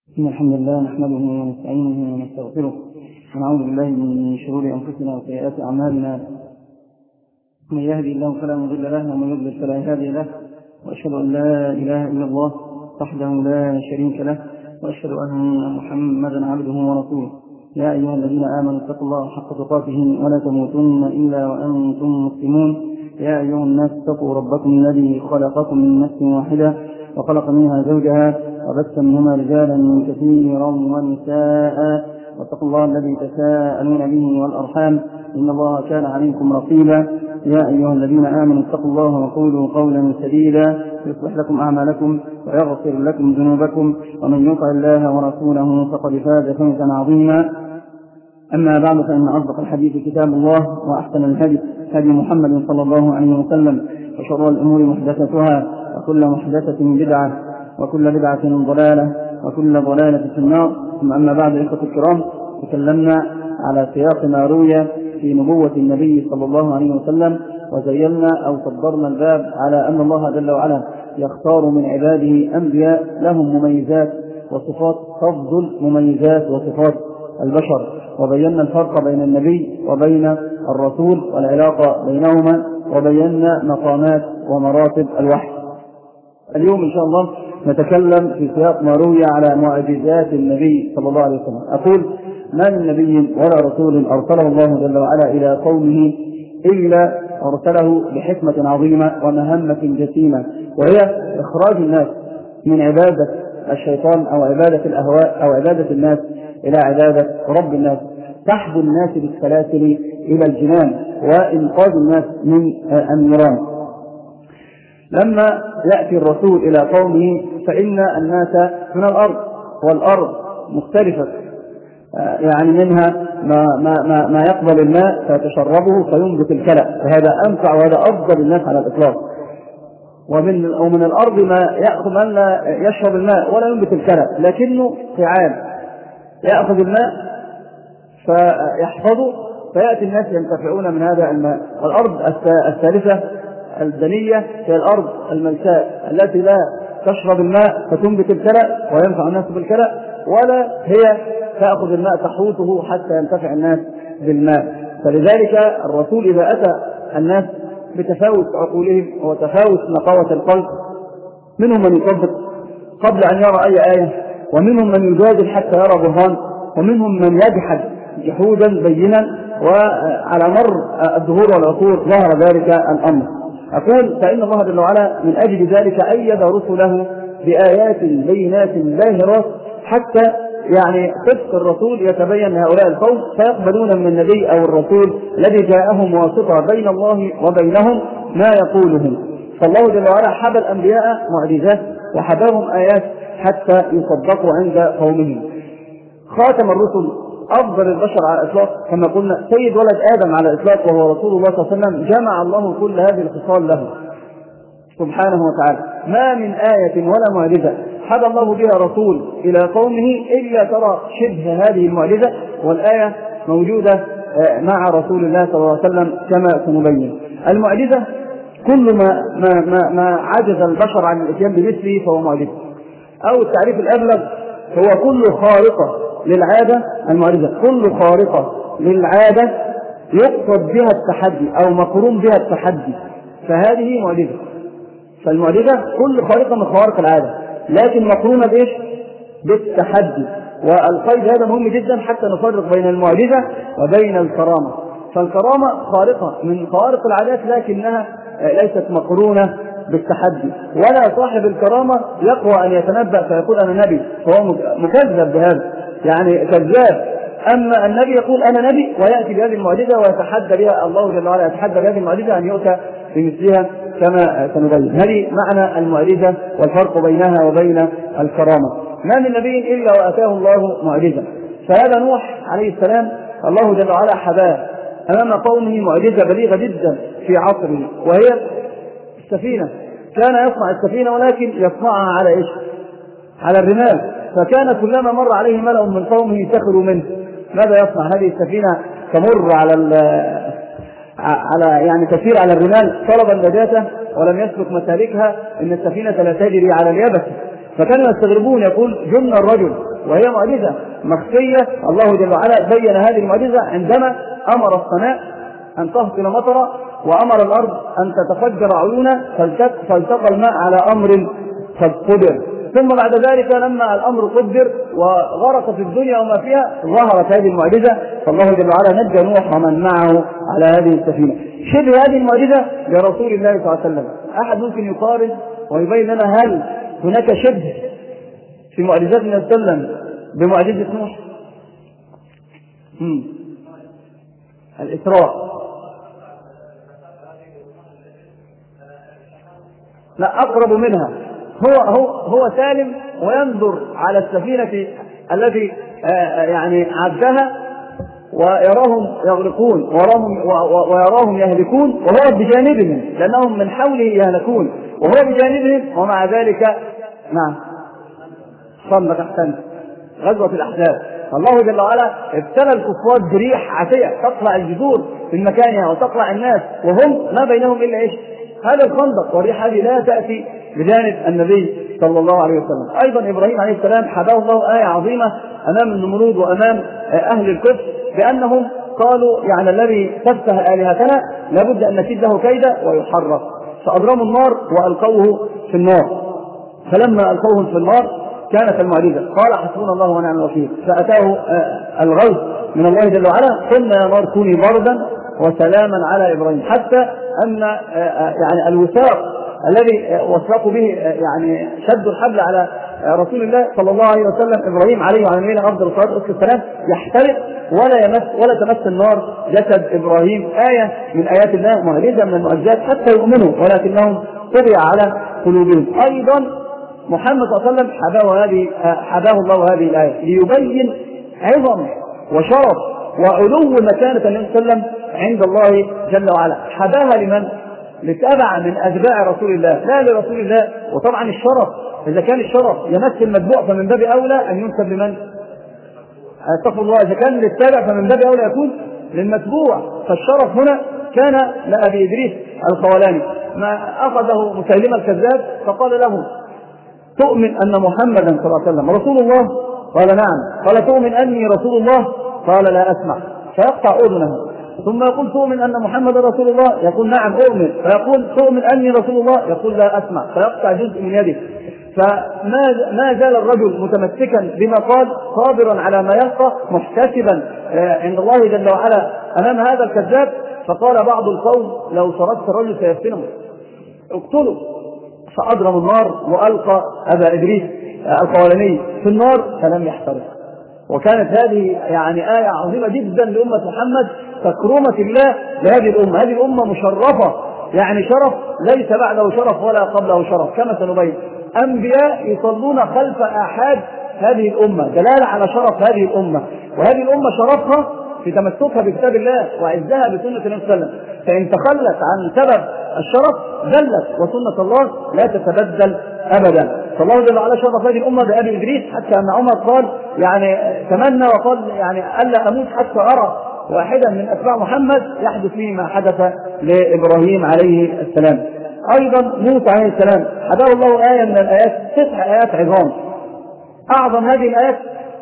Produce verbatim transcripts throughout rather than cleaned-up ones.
إن الحمد لله نحمده ونستعينه ونستغفره ونعوذ بالله من شرور أنفسنا وسيئات أعمالنا. من يهدي الله فلا مضل له ومن يضلل فلا هادي له، وأشهد أن لا إله إلا الله وحده لا شريك له، وأشهد أن محمدا عبده ورسوله. يا أيها الذين آمنوا اتقوا الله حق تقاته ولا تموتن إلا وأنتم مسلمون. يا أيها الناس اتقوا ربكم الذي خلقكم من نفس واحدة وخلق منها زوجها وبث منهما رجالا كثيرا ونساء، واتقوا الله الذي تساءلون به والأرحام إن الله كان عليكم رقيبا. يا أيها الذين آمنوا اتقوا الله وقولوا قولا سديدا يصلح لكم أعمالكم ويغفر لكم ذنوبكم، ومن يطع الله ورسوله فقد فاز فوزا عظيما. أما بعد، فإن أصدق الحديث كتاب الله، وأحسن الهدي هدي محمد صلى الله عليه وسلم، وشر الأمور محدثتها، وكل محدثة بدعة، وكل بدعة ضلالة، وكل ضلالة في النار. ثم أما بعد، إخوة الكرام، تكلمنا على سياق ما روي في نبوة النبي صلى الله عليه وسلم، وزينا أو صدرنا الباب على أن الله جل وعلا يختار من عباده أنبياء لهم مميزات وصفات تفضل مميزات وصفات البشر، وبينا الفرق بين النبي وبين الرسول والعلاقة بينهما، وبينا مقامات ومراتب الوحي. اليوم إن شاء الله نتكلم في سياق ما روي على معجزات النبي صلى الله عليه وسلم. أقول: ما من نبي ولا رسول أرسله الله جل وعلا إلى قومه إلا أرسله بحكمة عظيمة ومهمة جسيمة، وهي إخراج الناس من عبادة الشيطان أو عبادة الأهواء أو عبادة الناس إلى عبادة رب الناس، سحب الناس بالسلاسل إلى الجنان، وإنقاذ الناس من النيران. لما يأتي الرسول إلى قومه فإن الناس من الأرض، والأرض مختلفة، يعني منها ما, ما, ما, ما يقبل الماء فيتشربه فينبت الكلأ، وهذا أنفع وهذا أفضل الناس على الإطلاق. ومن, ومن الأرض ما يأخذ من لا يشرب الماء ولا ينبت الكلأ، لكنه فعال يأخذ الماء فيحفظه فيأتي الناس ينتفعون من هذا الماء. والأرض الثالثة الدنية هي الأرض الملساء التي لا تشرب الماء فتنبت الكلأ وينفع الناس بالكلأ، ولا هي تأخذ الماء تحوطه حتى ينتفع الناس بالماء. فلذلك الرسول إذا أتى الناس بتفاوت عقولهم وتفاوت نقاوة القلب، منهم من يطبق قبل أن يرى أي آية، ومنهم من يجادل حتى يرى برهان، ومنهم من يجحد جحودا بينا، وعلى مر الدهور والعصور ظهر ذلك الأمر. أقول: فإن الله جل وعلا من أجل ذلك أيد رسله بآيات بينات باهرات، حتى يعني صدق الرسول يتبين لهؤلاء القوم فيقبلون من النبي أو الرسول الذي جاءهم واسطة بين الله وبينهم ما يقولهم. فالله جل وعلا حب الأنبياء معجزات وحبهم آيات حتى يصدقوا عند قومهم. خاتم الرسل، أفضل البشر على الإطلاق، كما قلنا سيد ولد آدم على الإطلاق، وهو رسول الله صلى الله عليه وسلم، جمع الله كل هذه الخصال له سبحانه وتعالى. ما من آية ولا معجزة حد الله بها رسول إلى قومه إلا ترى شبه هذه المعجزة، والآية موجودة مع رسول الله صلى الله عليه وسلم كما سنبين. المعجزة كل ما, ما, ما, ما عجز البشر عن الاتيان بمثله فهو معجزة، أو التعريف الأبلغ هو كل خارقة للعادة. المعجزة كل خارقة للعادة يقصد بها التحدي أو مقرون بها التحدي، فهذه معجزة. فالمعجزة كل خارقة من خوارق العادة، لكن مقرونة بإيش؟ بالتحدي. والقيد هذا مهم جدا حتى نفرق بين المعجزة وبين الكرامة. فالكرامة خارقة من خوارق العادات لكنها ليست مقرونة بالتحدي، ولا صاحب الكرامة يقوى أن يتنبأ فيقول أنا نبي، فهو مكذب بهذا، يعني كذاب. أما النبي يقول أنا نبي ويأتي بهذه المعجزة ويتحدى بها، الله جل وعلا يتحدى بهذه المعجزة أن يؤتى بمثلها كما سنبين. هذه معنى المعجزة والفرق بينها وبين الكرامة. ما من نبي إلا وأتاه الله معجزة. فهذا نوح عليه السلام الله جل وعلا حباه أمام قومه معجزة بليغة جدا في عصره، وهي السفينة. كان يصنع السفينة ولكن يصنعها على إيش؟ على الرمال. فكان كلما مر عليه ملأ من قومه سخروا منه. ماذا يصنع؟ هذه السفينة تمر على على يعني تسير على الرمال طلبا النجاة ولم يسلك مسالكها، إن السفينة لا تجري على اليابس. فكانوا يستغربون، يقول: جن الرجل وهي معجزة مخفية. الله جل وعلا بين هذه المعجزة عندما أمر السماء أن تهطل مطرا، وأمر الأرض أن تتفجر عيونا فالتقى الماء على أمر قد قدر. ثم بعد ذلك لما الأمر قدر وغرقت الدنيا وما فيها ظهرت هذه المعجزة، فالله جل وعلا نجى نوح ومن معه على هذه السفينة. شبه هذه المعجزة لرسول الله صلى الله عليه وسلم. أحد ممكن يقارن ويبين لنا هل هناك شبه في معجزات النبي صلى الله عليه وسلم بمعجزة نوح؟ مم. الإسراء لا أقرب منها. هو هو هو سالم وينظر على السفينة التي يعني عدها ويراهم يغرقون ويراهم, ويراهم يهلكون وهو بجانبهم لأنهم من حوله يهلكون وهو بجانبهم، ومع ذلك نعم صنك أحسن غزوة الأحزاب. الله جل وعلا ابتلى الكفار بريح عاتية تطلع الجذور من مكانها وتطلع الناس وهم ما بينهم إلا إيش؟ هذا الخندق، والريح هذه لا تأتي بجانب النبي صلى الله عليه وسلم. أيضا إبراهيم عليه السلام حباه الله آية عظيمة أمام النمرود وأمام أهل الكفر بأنهم قالوا يعني الذي تفتح آلهتنا لابد أن نكيد له كيدا ويحرق، فأضرموا النار وألقوه في النار. فلما ألقوهم في النار كانت المعجزة قال حسبنا الله ونعم الوكيل، فأتاه الغوث من الله جل وعلا قلنا يا نار كوني بردا وسلاما على إبراهيم، حتى أن يعني الوثاق الذي وثقوا به يعني شدوا الحبل على رسول الله صلى الله عليه وسلم إبراهيم عليه وعلى نبينا أفضل الصلاة والسلام يحترق ولا يمس ولا تمس النار جسد إبراهيم. آية من آيات الله معجزة من المعجزات حتى يؤمنوا ولكنهم طبع على قلوبهم. أيضا محمد صلى الله عليه وسلم حباه هذه حباه الله هذه الآية ليبين عظم وشرف وعلو مكانة النبي صلى الله عليه وسلم عند الله جل وعلا. حباها لمن؟ لتبع من أتباع رسول الله لا لرسول الله. وطبعا الشرف إذا كان الشرف يمثل المتبوع فمن باب أولى أن ينسب لمن؟ استغفر الله. إذا كان للتابع فمن باب أولى يكون للمتبوع. فالشرف هنا كان لأبي إدريس الخولاني ما أخذه مسيلمة الكذاب فقال له تؤمن أن محمدا صلى الله عليه وسلم رسول الله؟ قال نعم. قال تؤمن أني رسول الله؟ قال لا أسمع. فيقطع أذنه. ثم يقول تؤمن أن محمد رسول الله؟ يقول نعم أؤمن. فيقول تؤمن أني رسول الله؟ يقول لا أسمع. فيقطع جزء من يده. فما ما زال الرجل متمسكا بما قال صابرا على ما يلقى محتسبا عند الله جل وعلا أمام هذا الكذاب. فقال بعض القوم لو صرفت الرجل سيفتنه اقتله. فأضرم النار وألقى أبا إدريس الخولاني في النار فلم يحترق. وكانت هذه يعني آية عظيمة جدا لأمة محمد تكرمة الله لهذه الأمة. هذه الأمة مشرفة يعني شرف ليس بعده شرف ولا قبله شرف كما سنبين. أنبياء يصلون خلف آحاد هذه الأمة دلالة على شرف هذه الأمة. وهذه الأمة شرفها في تمسكها بكتاب الله وعزها بسنة النبي صلى الله عليه وسلم. فإن تخلت عن سبب الشرف ذلت وسنة الله لا تتبدل أبدا. فالله جل وعلا شرف هذه الأمة بأبي إدريس حتى أن عمر قال يعني تمنى وقال يعني ألا أموت حتى أرى واحدا من أتباع محمد يحدث فيه ما حدث لإبراهيم عليه السلام. أيضا موسى عليه السلام حباه الله آية من الآيات تسع آيات عظام. أعظم هذه الآيات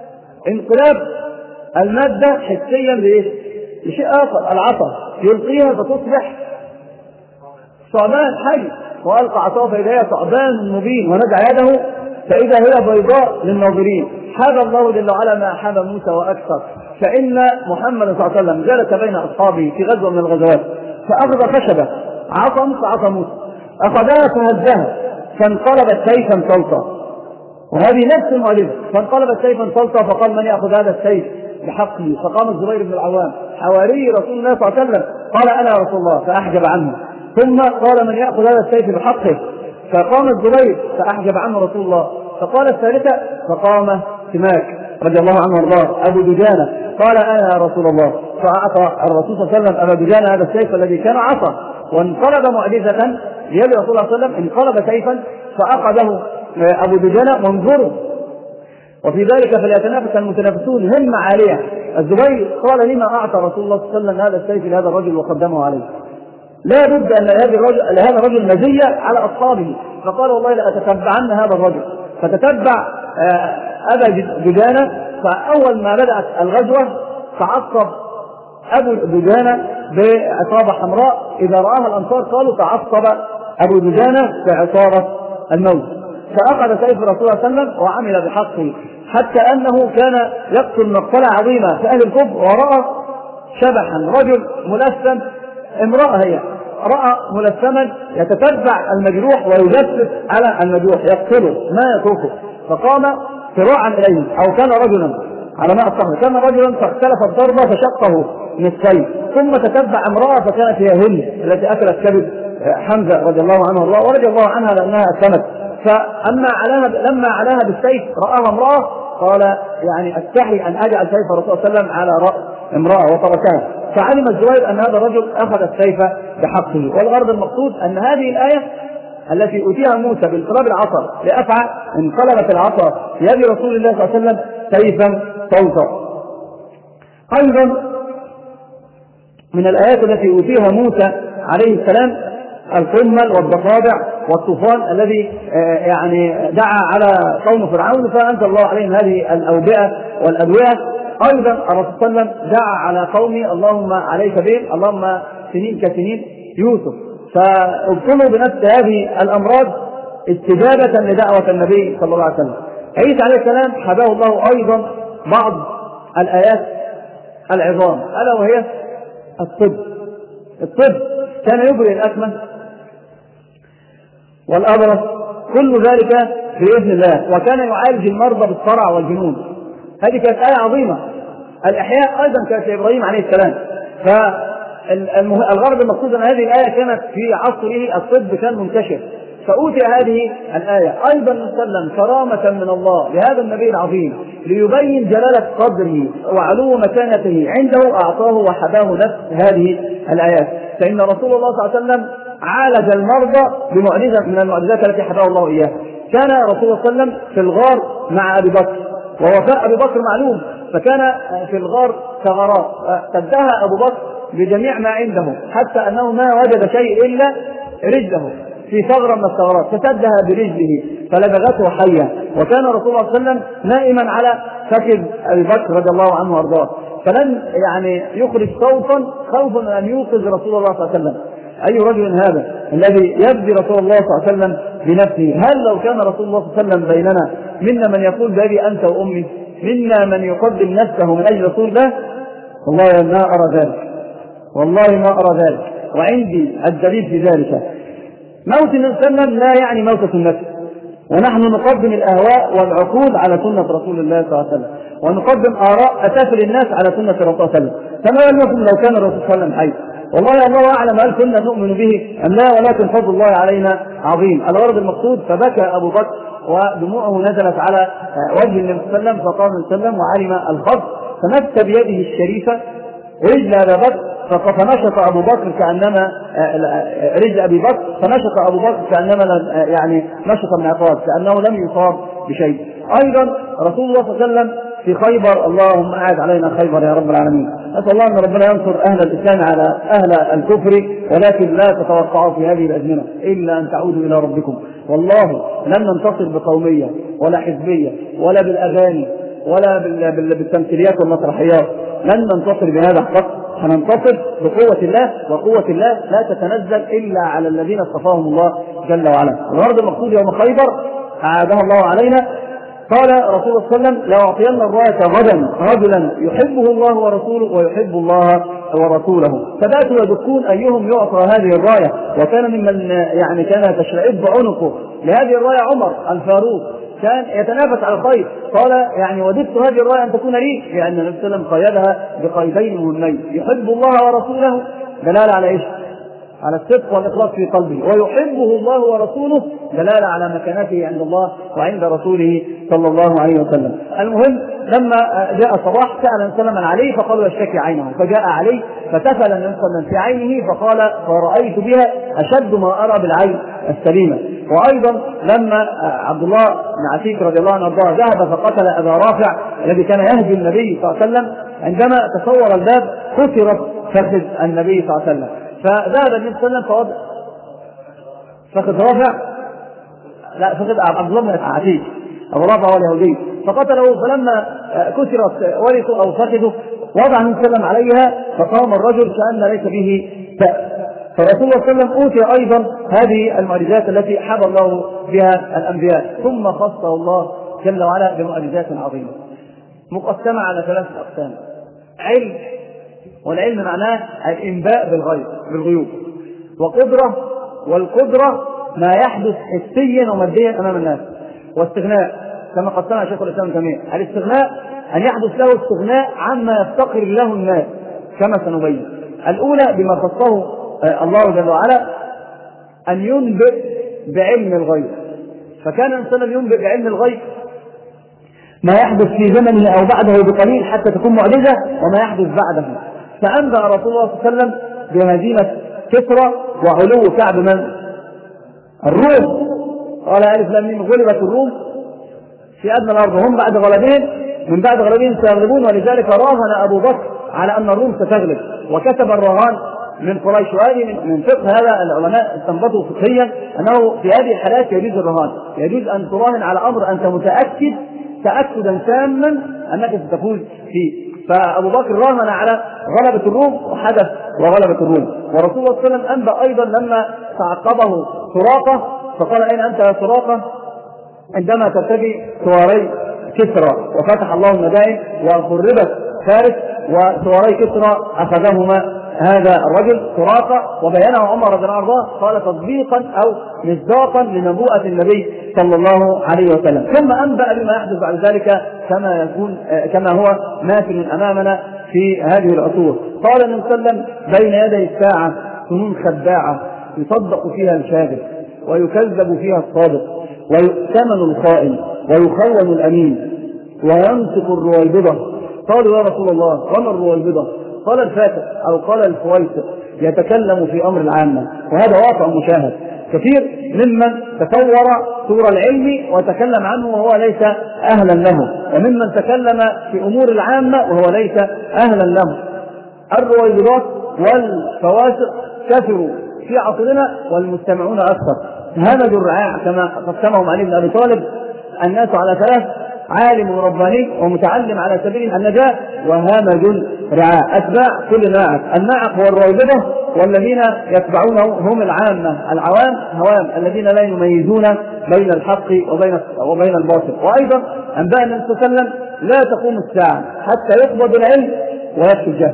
انقلاب المادة حسيا لإيش؟ لشيء آخر العصا يلقيها فتصبح ثعبان حي وألقى عصاه فإذا هي ثعبان مبين ونزع يده فإذا هي بيضاء للناظرين. حاب الله جل وعلا ما حاب موسى وأكثر. فإن محمد صلى الله عليه وسلم جلس بين أصحابه في غزوة من الغزوات فأخذ خشبة عصا مثل عصا موسى أخذها فهزها فانقلبت سيفا صلتا. وهذه نفس المعجزة فانقلبت سيفا صلتا. فقال من يأخذ هذا السيف بحقه؟ فقام الزبير بن العوام حواري رسول الله صلى الله عليه وسلم قال أنا رسول الله فأحجب عنه. ثم قال من يأخذ هذا السيف بحقه؟ فقام الزبير فأحجب عنه رسول الله. فقال الثالثة فقام سماك رضي الله عنه وارضاه أبو دجانة قال أنا يا رسول الله. فأعطى الرسول صلى الله عليه وسلم أبا دجانة هذا السيف الذي كان عصا وانقلب معجزة بيد رسول الله صلى الله عليه وسلم انقلب سيفا فأخذه أبو دجانة وانظروا. وفي ذلك فليتنافس المتنافسون همة عالية. الزبير قال لما أعطى رسول الله صلى الله عليه وسلم هذا السيف لهذا الرجل وقدمه عليه؟ لا بد أن لهذا الرجل, لهذا الرجل مزية على أصحابه. فقال والله لأتتبعن هذا الرجل. فتتبع أبا دجانة. فأول ما بدأت الغزوة تعصب أبو دجانة بعصابة حمراء، إذا رآها الأنصار قالوا تعصب أبو دجانة بعصابة الموت، فأخذ سيف الرسول صلى الله عليه وسلم وعمل بحقه، حتى أنه كان يقتل مقتلة عظيمة في أهل الكفر، ورأى شبحا رجل ملثم، امرأة هي، رأى ملثما يتتبع المجروح ويجسس على المجروح يقتله ما يتركه، فقام سراعا إليه، أو كان رجلا على ما أصحه كان رجلا فاختلف الضربة فشقه نصفين، ثم تتبع امرأة فكانت هي هند التي أكلت كبد حمزة رضي الله عنه الله ورضي الله عنها لأنها أسلمت. فأما علاها لما علاها بالسيف رآها امرأة قال يعني أستحي أن أجعل سيف الرسول صلى الله عليه وسلم على رأس امرأة وتركها. فعلم الزبير أن هذا الرجل أخذ السيف بحقه. والغرض المقصود أن هذه الآية التي أوتيها موسى بانقلاب العصا لأفعى انقلبت العصا في يد رسول الله صلى الله عليه وسلم سيفا صوتا. أيضا من الآيات التي أوتيها موسى عليه السلام القمل والضفادع والطوفان الذي يعني دعا على قوم فرعون فأنزل الله عليهم هذه الأوبئة والأدوية. أيضا الرسول صلى الله عليه وسلم دعا على قومه اللهم عليك بهم اللهم سنين كسنين يوسف، فابتلوا بنفس هذه الأمراض استجابة لدعوة النبي صلى الله عليه وسلم. عيسى عليه السلام حباه الله أيضا بعض الآيات العظام ألا وهي الطب. الطب كان يبرئ الأكمه والأبرص كل ذلك بإذن الله، وكان يعالج المرضى بالصرع والجنون. هذه كانت آية عظيمة. الإحياء أيضا كانت لإبراهيم عليه السلام. فالغرض المقصود أن هذه الآية كانت في عصره الطب كان منتشر، فأوتي هذه الآية أيضا وسلم كرامة من الله لهذا النبي العظيم ليبين جلالة قدره وعلو مكانته عنده، أعطاه وحباه نفس هذه الآيات. فإن رسول الله صلى الله عليه وسلم عالج المرضى بمعجزة من المعجزات التي حباه الله إياها. كان رسول الله صلى الله عليه وسلم في الغار مع أبي بكر، ووفاء أبي بكر معلوم، فكان في الغار ثغرات سدها أبو بكر بجميع ما عنده حتى أنه ما وجد شيء إلا رجله في ثغرة من الثغرات فسدها برجله فلدغته حية. وكان رسول الله صلى الله عليه وسلم نائما على فخذ أبي بكر رضي الله عنه وارضاه، فلن يعني يخرج صوتا خوفا من أن يوقظ رسول الله صلى الله عليه وسلم. أي رجل هذا الذي يبدي رسول الله صلى الله عليه وسلم بنفسه؟ هل لو كان رسول الله صلى الله عليه وسلم بيننا منا من يقول بأبي أنت وأمي، منا من يقدم نفسه من أجل رسول الله؟ والله ما أرى ذلك، والله ما أرى ذلك، وعندي الدليل في ذلك. موت النبي صلى الله عليه وسلم لا يعني موتة النفس، ونحن نقدم الأهواء والعقول على سنة رسول الله صلى الله عليه وسلم، ونقدم آراء أتافل الناس على سنة الرسول صلى الله عليه وسلم. فما لكم لو كان الرسول صلى الله عليه وسلم حي؟ والله الله أعلم هل كنا نؤمن به أم لا، ولكن فضل الله علينا عظيم. الغرض المقصود فبكى أبو بكر ودموعه نزلت على وجه النبي صلى الله عليه وسلم، فقام النبي صلى الله عليه وسلم وعلم الخط فمس بيده الشريفة رجل أبي بكر فنشط أبو بكر كأنما رجل أبي بكر فنشط أبو بكر كأنما يعني نشط العقاد كأنه لم يصاب بشيء. أيضا رسول الله صلى الله عليه وسلم في خيبر، اللهم أعد علينا خيبر يا رب العالمين. أسأل الله أن ربنا ينصر أهل الإسلام على أهل الكفر، ولكن لا تتوقعوا في هذه الأزمنة إلا أن تعودوا إلى ربكم. والله لن ننتصر بقومية ولا حزبية ولا بالأغاني ولا بالتمثيليات والمسرحيات، لن ننتصر بهذا الحق، هننتصر بقوة الله، وقوة الله لا تتنزل إلا على الذين اصطفاهم الله جل وعلا. الغرض المقصود يوم خيبر أعادها الله علينا. قال رسول الله صلى الله عليه وسلم لأعطين الراية غدا رجلا يحبه الله ورسوله ويحب الله ورسوله، فباتوا يدكون أيهم يعطى هذه الراية. وكان ممن يعني كان تشرعب عنقه لهذه الراية عمر الفاروق، كان يتنافس على الخير. قال يعني وددت هذه الراية أن تكون لي، لأن النبي صلى الله عليه وسلم قيدها بقيدين مهمين: يحب الله ورسوله دلالة على إيش؟ على الصدق والإخلاص في قلبه، ويحبه الله ورسوله دلالة على مكانته عند الله وعند رسوله صلى الله عليه وسلم. المهم لما جاء صباح سأل سلما عليه فقالوا يشتكي عينه، فجاء عليه فتفل النبي صلى الله عليه وسلم في عينه فقال فرأيت بها أشد ما أرى بالعين السليمة. وأيضا لما عبد الله بن عتيق رضي الله عنه وارضاه ذهب فقتل أبا رافع الذي كان يهدي النبي صلى الله عليه وسلم، عندما تصور الباب كسرت فخذ النبي صلى الله عليه وسلم، فذهب النبي صلى الله عليه وسلم فوضع فخذ رافع لا فخذ عبد الله بن عتيق أبو رافع هو اليهودي، فقتله، فلما كسرت ورثه أو فخذه وضع النبي صلى الله عليه وسلم عليها فقام الرجل كأن ليس به بأس. فرسول الله صلى الله عليه وسلم أوتي أيضا هذه المعجزات التي حب الله بها الأنبياء، ثم خصه الله جل وعلا بمعجزات عظيمة مقسمة على ثلاثة أقسام. علم، والعلم معناه الإنباء بالغيب بالغيوب، وقدرة، والقدرة ما يحدث حسيا وماديا أمام الناس، واستغناء كما قسمها شيخ الإسلام ابن تيمية. الاستغناء أن يحدث له استغناء عما يفتقر له الناس كما سنبين. الأولى بما خصه الله جل وعلا أن ينبئ بعلم الغيب، فكان الإنسان ينبئ بعلم الغيب ما يحدث في زمنه أو بعده بقليل حتى تكون معجزة، وما يحدث بعده. فأنبأ رسول الله صلى الله عليه وسلم بهزيمة كسرى وعلو كعب من الروم، قال ألف لام ميم غلبت الروم في أدنى الأرض هم بعد غلبهم من بعد غلبهم سيغلبون، ولذلك راهن أبو بكر على أن الروم ستغلب وكتب الرهان من قريش. وهذه من فقه هذا العلماء استنبطوا فقهيا أنه في هذه الحالات يجوز الرهان، يجوز أن تراهن على أمر أنت متأكد تأكدا تاما أنك ستفوز فيه. فأبو بكر راهن على غلبة الروم وحدث وغلبة الروم. ورسول الله صلى الله عليه وسلم أنبأ أيضا لما تعقبه سراقة فقال أين أنت يا سراقة عندما ترتدي ثواري كسرى، وفتح الله المدائن وخربت فارس وثواري كسرى أخذهما هذا الرجل سراقة، وبينه عمر رضي الله عنه قال تصديقا أو مصداقا لنبوءة النبي صلى الله عليه وسلم. ثم أنبأ بما يحدث بعد ذلك كما يكون كما هو ماثل أمامنا في هذه العصور. قال النبي صلى الله عليه وسلم بين يدي الساعة سنون خداعة يصدق فيها الكاذب ويكذب فيها الصادق ويؤتمن الخائن ويخون الأمين وينطق الرويبضة. قالوا يا رسول الله وما الرويبضة؟ قال الفاتح أو قال الفويسق يتكلم في أمر العامة. وهذا واقع مشاهد، كثير ممن تصور صور العلم وتكلم عنه وهو ليس أهلا له، وممن تكلم في أمور العامة وهو ليس أهلا له. الرويبضات والفواسق كثروا في عصرنا والمستمعون أكثر. همج الرعاع كما قسمهم علي بن أبي طالب الناس على ثلاث: عالم رباني ومتعلم على سبيل النجاة وهامج رعاع. أتباع كل ناعق. الناعق هو الرويبضة، والذين يتبعونه هم العامة العوام هوام الذين لا يميزون بين الحق وبين وبين الباطل. وأيضا أنبأ النبي صلى الله عليه وسلم لا تقوم الساعة حتى يقبض العلم ويكفي الجهل.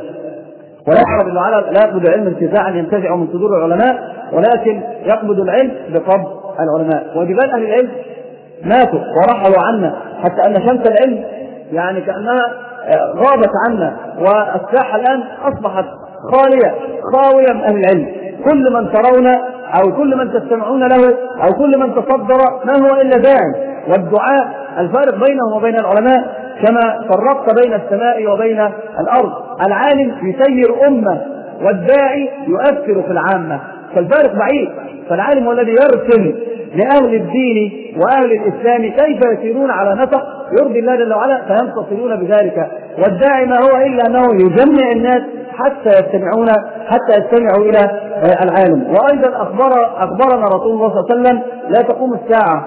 ويقبض العلم لا يقبض العلم انتزاعا ينتزع من صدور العلماء، ولكن يقبض العلم بقبض العلماء. وجبال أهل العلم ماتوا ورحلوا عنا، حتى أن شمس العلم يعني كأنها غابت عنا، والساحة الآن أصبحت خالية خاوية من أهل العلم. كل من ترون أو كل من تستمعون له أو كل من تصدر ما هو إلا داعي، والدعاء الفارق بينهم وبين العلماء كما فرقت بين السماء وبين الأرض. العالم يسير أمة والداعي يؤثر في العامة، فالفارق بعيد. فالعالم هو الذي يرسم لأهل الدين وأهل الإسلام كيف يسيرون على نسق يرضي الله جل وعلا فينتصرون بذلك، والداعي ما هو إلا أنه يجمع الناس حتى يستمعون حتى يستمعوا إلى العالم. وأيضا أخبر أخبرنا رسول الله صلى الله عليه وسلم لا تقوم الساعة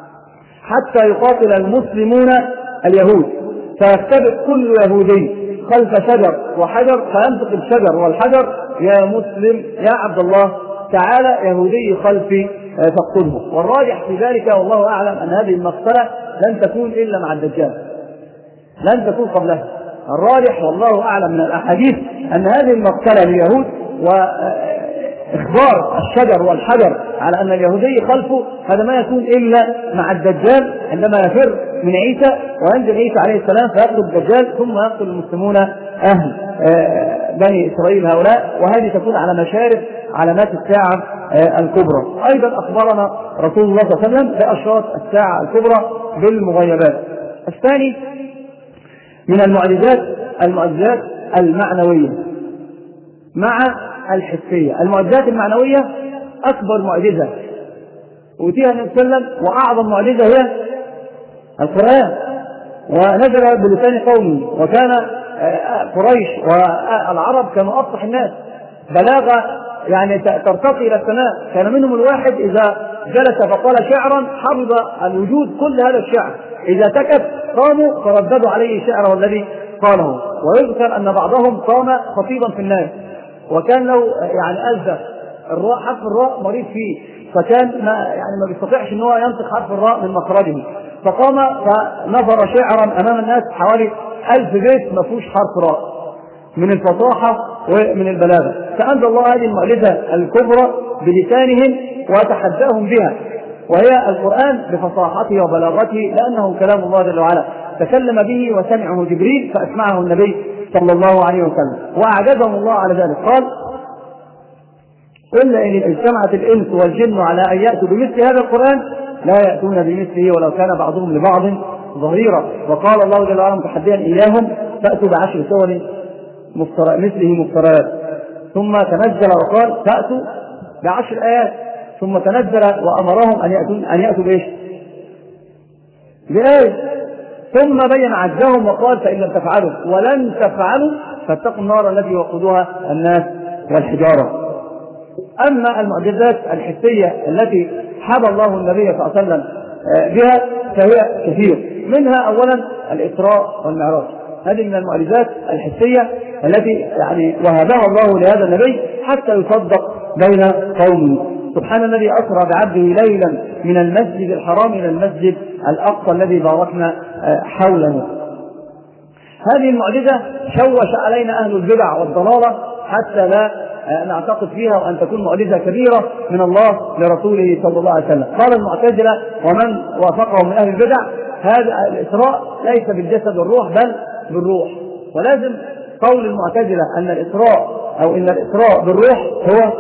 حتى يقاتل المسلمون اليهود، فيختبئ كل يهودي خلف شجر وحجر فينطق الشجر والحجر يا مسلم يا عبد الله تعالى يهودي خلفي فاقتله. والراجح في ذلك والله أعلم أن هذه المقتلة لن تكون إلا مع الدجال، لن تكون قبلها. الراجح والله أعلم من الأحاديث أن هذه المقتلة لليهود وإخبار الشجر والحجر على أن اليهودي خلفه هذا ما يكون إلا مع الدجال عندما يفر من عيسى وينزل عيسى عليه السلام فيقتل الدجال ثم يقتل المسلمون أهل بني إسرائيل هؤلاء. وهذه تكون على مشارف علامات الساعة الكبرى. أيضا أخبرنا رسول الله صلى الله عليه وسلم بأشراط الساعة الكبرى بالمغيبات. الثاني من المعجزات المعجزات المعنوية مع الحسية. المعجزات المعنوية أكبر معجزة أوتيها النبي صلى الله عليه وسلم وأعظم معجزة هي القرآن، ونزل بلسان قومه، وكان قريش والعرب كانوا أفصح الناس بلاغة يعني ترتقي إلى السماء. كان منهم الواحد إذا جلس فقال شعرا حفظ الوجود كل هذا الشعر، إذا سكت قاموا فرددوا عليه شعره الذي قاله. ويذكر أن بعضهم قام خطيبا في الناس، وكان له يعني ألزق الراء، حرف الراء مريض فيه، فكان ما يعني ما بيستطيعش ان هو ينطق حرف الراء من مخرجه، فقام فنظر شعرا امام الناس حوالي ألف بيت ما فيهوش حرف راء من الفصاحه ومن البلاغه. فانزل الله هذه المعجزه الكبرى بلسانهم وتحداهم بها، وهي القران بفصاحته وبلاغته، لانه كلام الله جل وعلا تكلم به وسمعه جبريل فاسمعه النبي صلى الله عليه وسلم، واعجزهم الله على ذلك. قال: قل إن اجتمعت الإنس والجن على أن يأتوا بمثل هذا القرآن لا يأتون بمثله ولو كان بعضهم لبعض ظهيرا. وقال الله جل وعلا متحديا إياهم: فأتوا بعشر سور مثله مفتريات. ثم تنزل وقال: فأتوا بعشر آيات. ثم تنزل وأمرهم أن يأتوا أن يأتوا بإيش؟ بآية. ثم بين عجزهم وقال: فإن لم تفعلوا ولن تفعلوا فاتقوا النار التي وقودها الناس والحجارة. أما المعجزات الحسية التي حب الله النبي صلى الله عليه وسلم بها فهي كثير، منها أولا الإسراء والمعراج. هذه من المعجزات الحسية التي يعني وهبها الله لهذا النبي حتى يصدق بين قومه. سبحان الذي أسرى بعبده ليلا من المسجد الحرام إلى المسجد الأقصى الذي باركنا حوله. هذه المعجزة شوش علينا أهل البدع والضلالة حتى لا نعتقد فيها وأن تكون معجزة كبيرة من الله لرسوله صلى الله عليه وسلم. قال المعتزلة ومن وافقهم من أهل البدع: هذا الإسراء ليس بالجسد والروح بل بالروح. ولازم قول المعتزلة أن الإسراء أو إن الإسراء بالروح هو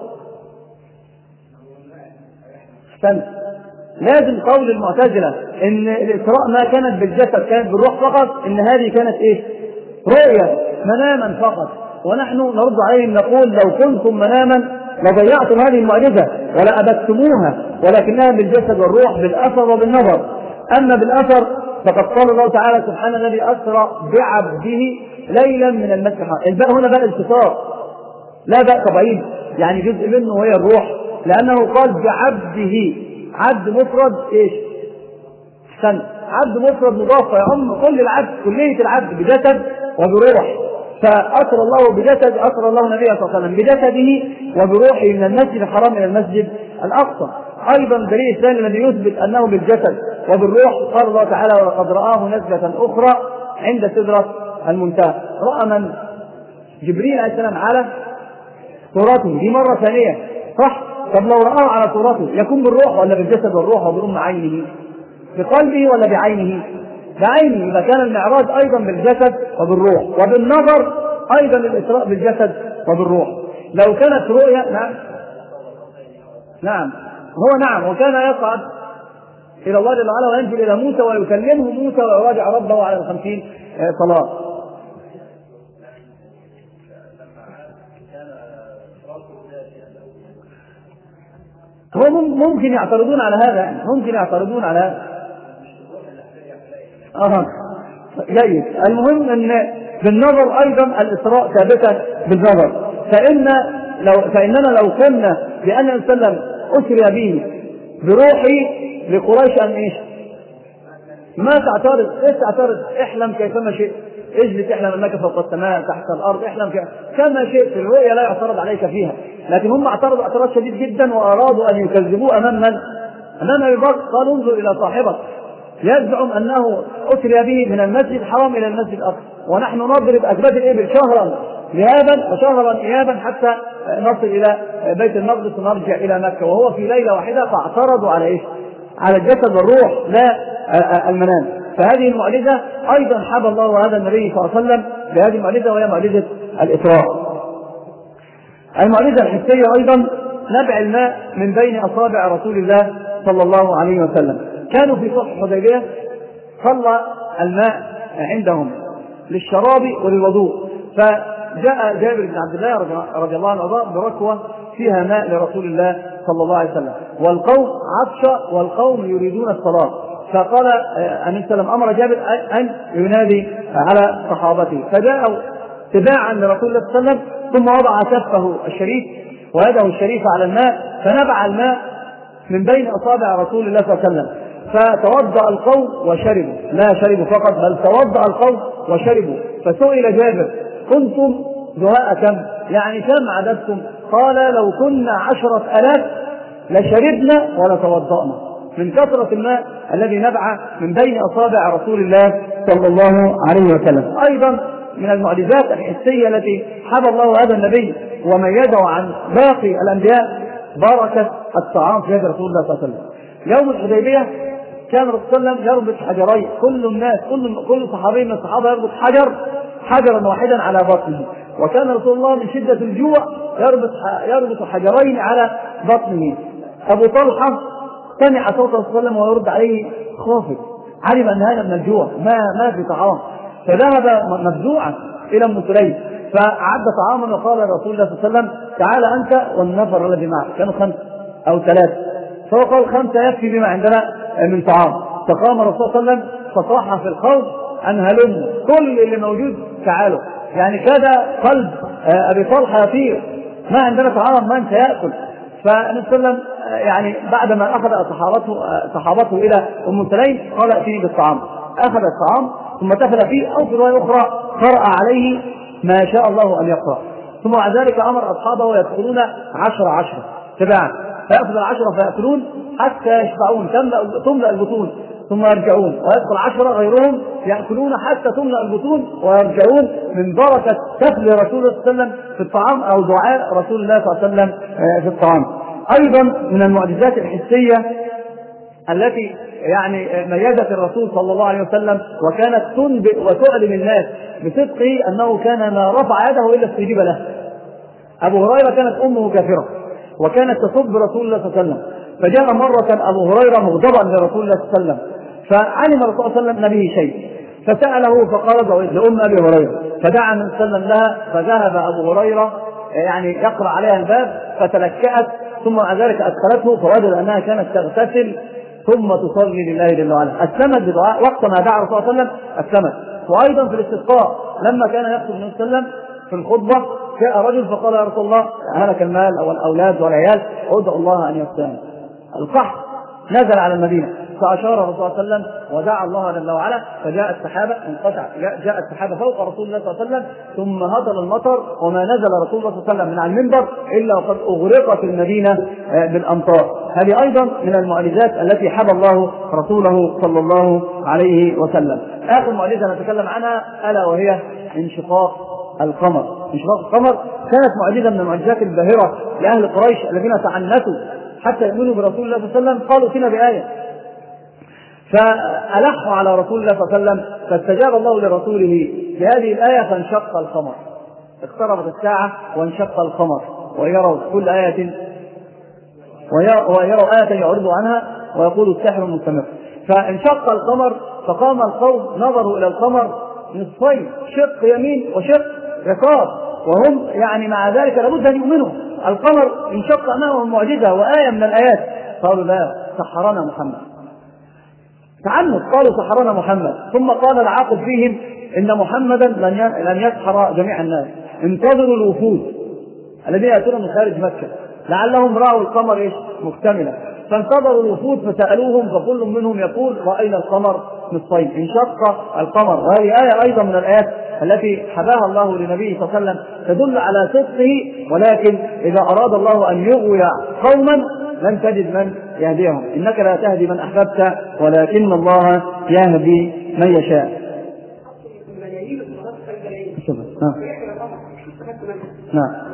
استنى. لازم قول المعتزلة إن الإسراء ما كانت بالجسد كانت بالروح فقط، إن هذه كانت إيه؟ رؤية مناما فقط. ونحن نرد عليهم نقول: لو كنتم مناما لضيعتم هذه المعجزة ولأبدتموها، ولكنها بالجسد والروح بالأثر وبالنظر. أما بالأثر فقد قال الله تعالى: سبحان الذي أسرى بعبده ليلا من المسجد الحرام. الباء هنا باء التصار، لا باء تبعيد، يعني جزء منه هي الروح، لأنه قال بعبده. عبد مفرد إيش؟ استنى، عبد مفرد مضاف يعم كل العبد، كلية العبد بجسد وبروح. فأسرى الله بجسد، أسرى الله النبي صلى الله عليه وسلم بجسده وبروحه من المسجد الحرام إلى المسجد الأقصى. أيضا الدليل الثاني الذي يثبت أنه بالجسد وبالروح قال الله تعالى: ولقد رآه نزلة أخرى عند سدرة المنتهى. رأى من؟ جبريل عليه السلام على صورته، دي مرة ثانية، صح؟ طب لو رآه على صورته يكون بالروح ولا بالجسد والروح وبأم عينه؟ بقلبه ولا بعينه؟ بعينه. إذا كان المعراج أيضا بالجسد وبالروح، وبالنظر أيضا الإسراء بالجسد وبالروح. لو كانت رؤيا نعم نعم هو نعم وكان يصعد إلى الله جل وعلا وينزل إلى موسى ويكلمه موسى ويراجع ربه على الخمسين صلاة. هو ممكن يعترضون على هذا، ممكن يعترضون على هذا. آه. جيد. المهم أن بالنظر أيضا الإسراء ثابتة بالنظر. فإن لو فإننا لو كنا بأن وسلم أسري به بروحي لقريش أن إيش؟ ما تعترض، إيش تعترض؟ احلم كيفما شئت، اجلس احلم أنك فوق السماء تحت الأرض، احلم كما شئت، الرؤيا لا يعترض عليك فيها. لكن هم اعترضوا اعتراض شديد جدا وأرادوا أن يكذبوه أمام من؟ أمام أبي بكر. قالوا: انظر إلى صاحبك يزعم أنه أسري به من المسجد الحرام إلى المسجد الأقصى، ونحن نضرب أكباد الإبل شهرا ذهابا وشهرا إيابا حتى نصل إلى بيت المقدس ونرجع إلى مكة، وهو في ليلة واحدة. فاعترضوا على إيش؟ على الجسد والروح لا المنام. فهذه المعجزة أيضا حب الله هذا النبي صلى الله عليه وسلم بهذه المعجزة، وهي معجزة الإسراء. المعجزة الحسية أيضا نبع الماء من بين أصابع رسول الله صلى الله عليه وسلم. كانوا في صلح الحديبية صلى الماء عندهم للشراب وللوضوء، فجاء جابر بن عبد الله رضي الله عنه بركوة فيها ماء لرسول الله صلى الله عليه وسلم، والقوم عطش والقوم يريدون الصلاة، فقال النبي صلى الله عليه وسلم أمر جابر أن ينادي على صحابته، فجاءوا تباعا لرسول الله صلى الله عليه وسلم، ثم وضع كفه الشريف ويده الشريفة على الماء، فنبع الماء من بين أصابع رسول الله صلى الله عليه وسلم. فتوضأ القوم وشربوا، لا شربوا فقط بل توضأ القوم وشربوا. فسئل جابر كنتم دهاء كم؟ يعني كم عددكم؟ قال لو كنا عشرة آلاف لشربنا ولا توضأنا من كثرة الماء الذي نبع من بين أصابع رسول الله صلى الله عليه وسلم. أيضا من المعجزات الحسية التي حب الله هذا النبي وميزه عن باقي الأنبياء بركة الطعام في يد رسول الله صلى الله عليه وسلم. يوم الحديبية كان الرسول صلى الله عليه وسلم يربط حجرين، كل الناس كل كل صحابي من الصحابة يربط حجر حجرا واحدا على بطنه، وكان رسول الله من شدة الجوع يربط يربط حجرين على بطنه. أبو طلحة سمع صوت الرسول صلى الله عليه وسلم ويرد عليه خافت، علم أن هذا من الجوع ما ما في طعام، فذهب مفزوعا إلى أم سليم فأعد طعاما وقال رسول الله صلى الله عليه وسلم تعال أنت والنفر الذي معك، كانوا خمسة أو ثلاثة، فهو قال خمسة يكفي بما عندنا من طعام. فقام الرسول صلى الله عليه وسلم فصاح في القوم أن هلموا كل اللي موجود تعالوا، يعني كاد قلب أبي طلحة يطير، ما عندنا طعام ما أنت يأكل. فالنبي صلى الله عليه وسلم يعني بعدما أخذ صحابته صحابته إلى أم سليم قال ائتني بالطعام، أخذ الطعام ثم تفل فيه، أو في رواية أخرى قرأ عليه ما شاء الله أن يقرأ، ثم بعد ذلك أمر أصحابه يدخلون عشرة عشرة تبعا، فيأخذ العشرة فيأكلون حتى يشبعون تملأ البطون ثم يرجعون، ويدخل عشرة غيرهم يأكلون حتى تملأ البطون ويرجعون من بركة تفل رسول الله صلى الله عليه وسلم في الطعام أو دعاء رسول الله صلى الله عليه وسلم في الطعام. أيضا من المعجزات الحسية التي يعني ميزت الرسول صلى الله عليه وسلم وكانت تنبئ وتعلم الناس بصدقه أنه كان ما رفع يده إلا استجيب له. أبو هريرة كانت أمه كافرة وكانت تصب رسول الله صلى الله عليه وسلم، فجاء مرة أبو هريرة مغضبا لرسول الله صلى الله عليه وسلم، فعلم الرسول صلى الله عليه وسلم به شيء فسأله فقال لأم أبي هريرة، فدعا النبي صلى الله عليه وسلم لها، فذهب أبو هريرة يعني يقرأ عليها الباب فتلكأت، ثم بعد ذلك أدخلته فوجد أنها كانت تغتسل ثم تصلي لله جل وعلا، أسلمت بدعاء وقت ما دعا الرسول صلى الله عليه وسلم أسلمت. وأيضا في الاستسقاء لما كان يخطب النبي صلى الله عليه وسلم في الخطبة جاء رجل فقال يا رسول الله هلك المال أو الأولاد والعيال ادعو الله أن يغفرنا. القحط نزل على المدينة فأشار الرسول صلى الله عليه وسلم ودعا الله جل وعلا، فجاء السحابة انقطع جاء السحابة فوق رسول الله صلى الله عليه وسلم ثم هطل المطر وما نزل رسول الله صلى الله عليه وسلم من على المنبر إلا وقد أغرقت المدينة بالأمطار. هذه أيضا من المعجزات التي حب الله رسوله صلى الله عليه وسلم. آخر معجزة نتكلم عنها ألا وهي انشقاق القمر. انشقاق القمر كانت معجزة من المعجزات الباهرة لأهل قريش الذين تعنتوا حتى يؤمنوا برسول الله صلى الله عليه وسلم، قالوا فينا بآية، فألحوا على رسول الله صلى الله عليه وسلم فاستجاب الله لرسوله بهذه الآية فانشق القمر، اقتربت الساعة وانشق القمر ويروا كل آية ويروا آية يعرضوا عنها ويقولوا السحر مستمر. فانشق القمر فقام القوم نظروا إلى القمر نصفين، شق يمين وشق يسار، وهم يعني مع ذلك لابد أن يؤمنوا. القمر انشق أمامهم معجزة وآية من الآيات، قالوا لا سحرنا محمد، تعنت قالوا سحرنا محمد. ثم قال العاقل فيهم إن محمدا لن يسحر جميع الناس، انتظروا الوفود الذين يأتون من خارج مكة لعلهم رأوا القمر إيش مكتملا، فانتظروا الوفود فسألوهم فكل منهم يقول رأينا القمر نصفين، انشق القمر. وهذه آية أيضا من الآيات التي حباها الله لنبيه صلى الله عليه وسلم تدل على صدقه، ولكن إذا أراد الله أن يغوي قوما لن تجد من يهديهم، إنك لا تهدي من أحببت ولكن الله يهدي من يشاء. نعم نعم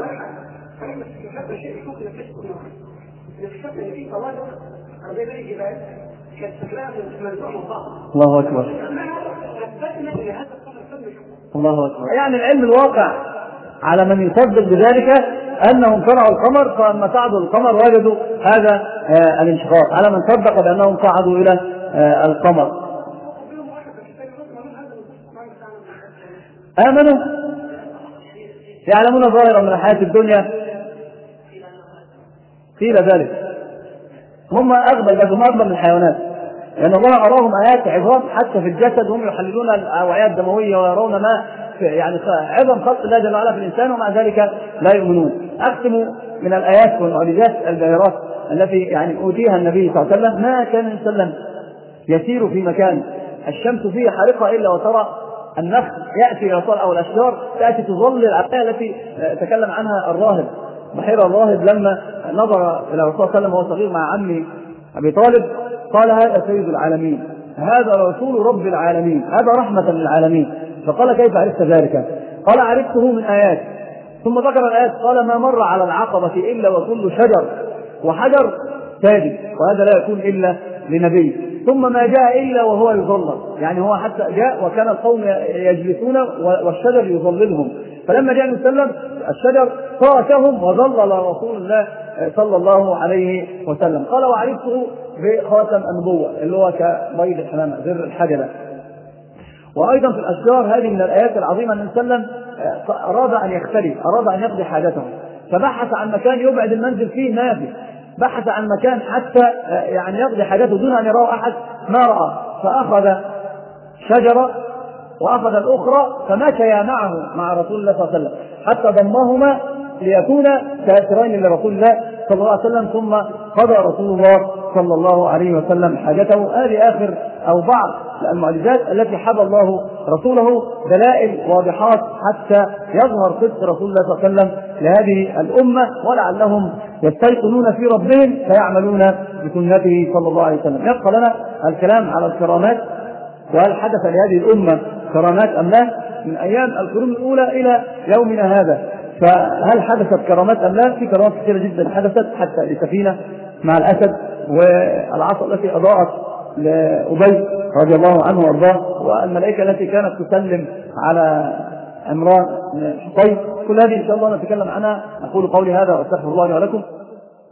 الله أكبر الله أكبر. يعني العلم الواقع على من يصدق بذلك أنهم صنعوا القمر، فلما صعدوا القمر وجدوا هذا آه الانشقاق، على من صدق بأنهم صعدوا إلى آه القمر آمنوا يعلمون ظاهرا من الحياة الدنيا قيل ذلك، هم أغبى بل هم أغبى من الحيوانات، لأن يعني الله أراهم آيات عظام حتى في الجسد، هم يحللون الأوعية الدموية ويرون ما يعني عظم خلق الله جل وعلا في الإنسان ومع ذلك لا يؤمنون. أختم من الآيات والمعجزات الباهرات التي يعني أوتيها النبي صلى الله عليه وسلم، ما كان النبي صلى الله عليه وسلم يسير في مكان الشمس فيه حارقة إلا وترى النخل يأتي يطال أو الأشجار تأتي تظلل العباية التي تكلم عنها الراهب بحيرة الراهب لما نظر إلى الرسول صلى الله عليه وسلم وهو صغير مع عمه أبي طالب قال هذا سيد العالمين، هذا رسول رب العالمين، هذا رحمة للعالمين. فقال كيف عرفت ذلك؟ قال عرفته من آيات، ثم ذكر الآيات قال ما مر على العقبة إلا وكل شجر وحجر ساجد، وهذا لا يكون إلا لنبي، ثم ما جاء إلا وهو يظلل، يعني هو حتى جاء وكان القوم يجلسون والشجر يظللهم، فلما جاء وسلم الشجر تركهم وظلل رسول الله صلى الله عليه وسلم. قال وعرفته بخاتم النبوة اللي هو كبيض الحمامة زر الحجلة. وأيضا في الأشجار هذه من الآيات العظيمة أن وسلم أراد أن يختلف، أراد أن يقضي حاجته، فبحث عن مكان يبعد المنزل فيه ما فيه، بحث عن مكان حتى يعني يقضي حاجته دون أن يراه أحد، ما رأى، فأخذ شجرة وأخذ الأخرى فمشيا معه مع رسول الله صلى الله عليه وسلم حتى ضمهما ليكون كاسرين لرسول الله صلى الله عليه وسلم، ثم قضى رسول الله صلى الله عليه وسلم حاجته. هذه آخر أو بعض المعجزات التي حب الله رسوله، دلائل واضحات حتى يظهر صدق رسول الله صلى الله عليه وسلم لهذه الأمة، ولعلهم يستيقنون في ربهم فيعملون بسنته صلى الله عليه وسلم. يبقى لنا الكلام على الكرامات، وهل حدث لهذه الأمة كرامات أم لا من أيام القرون الأولى إلى يومنا هذا. فهل حدثت كرامات أم لا؟ في كرامات كثيرة جدا حدثت، حتى لسفينة مع الأسد، والعصا التي أضاءت لأبي رضي الله عنه وارضاه، والملائكة التي كانت تسلم على عمران بن حصين. كل هذه إن شاء الله نتكلم عنها. أقول قولي هذا وأستغفر الله لي ولكم.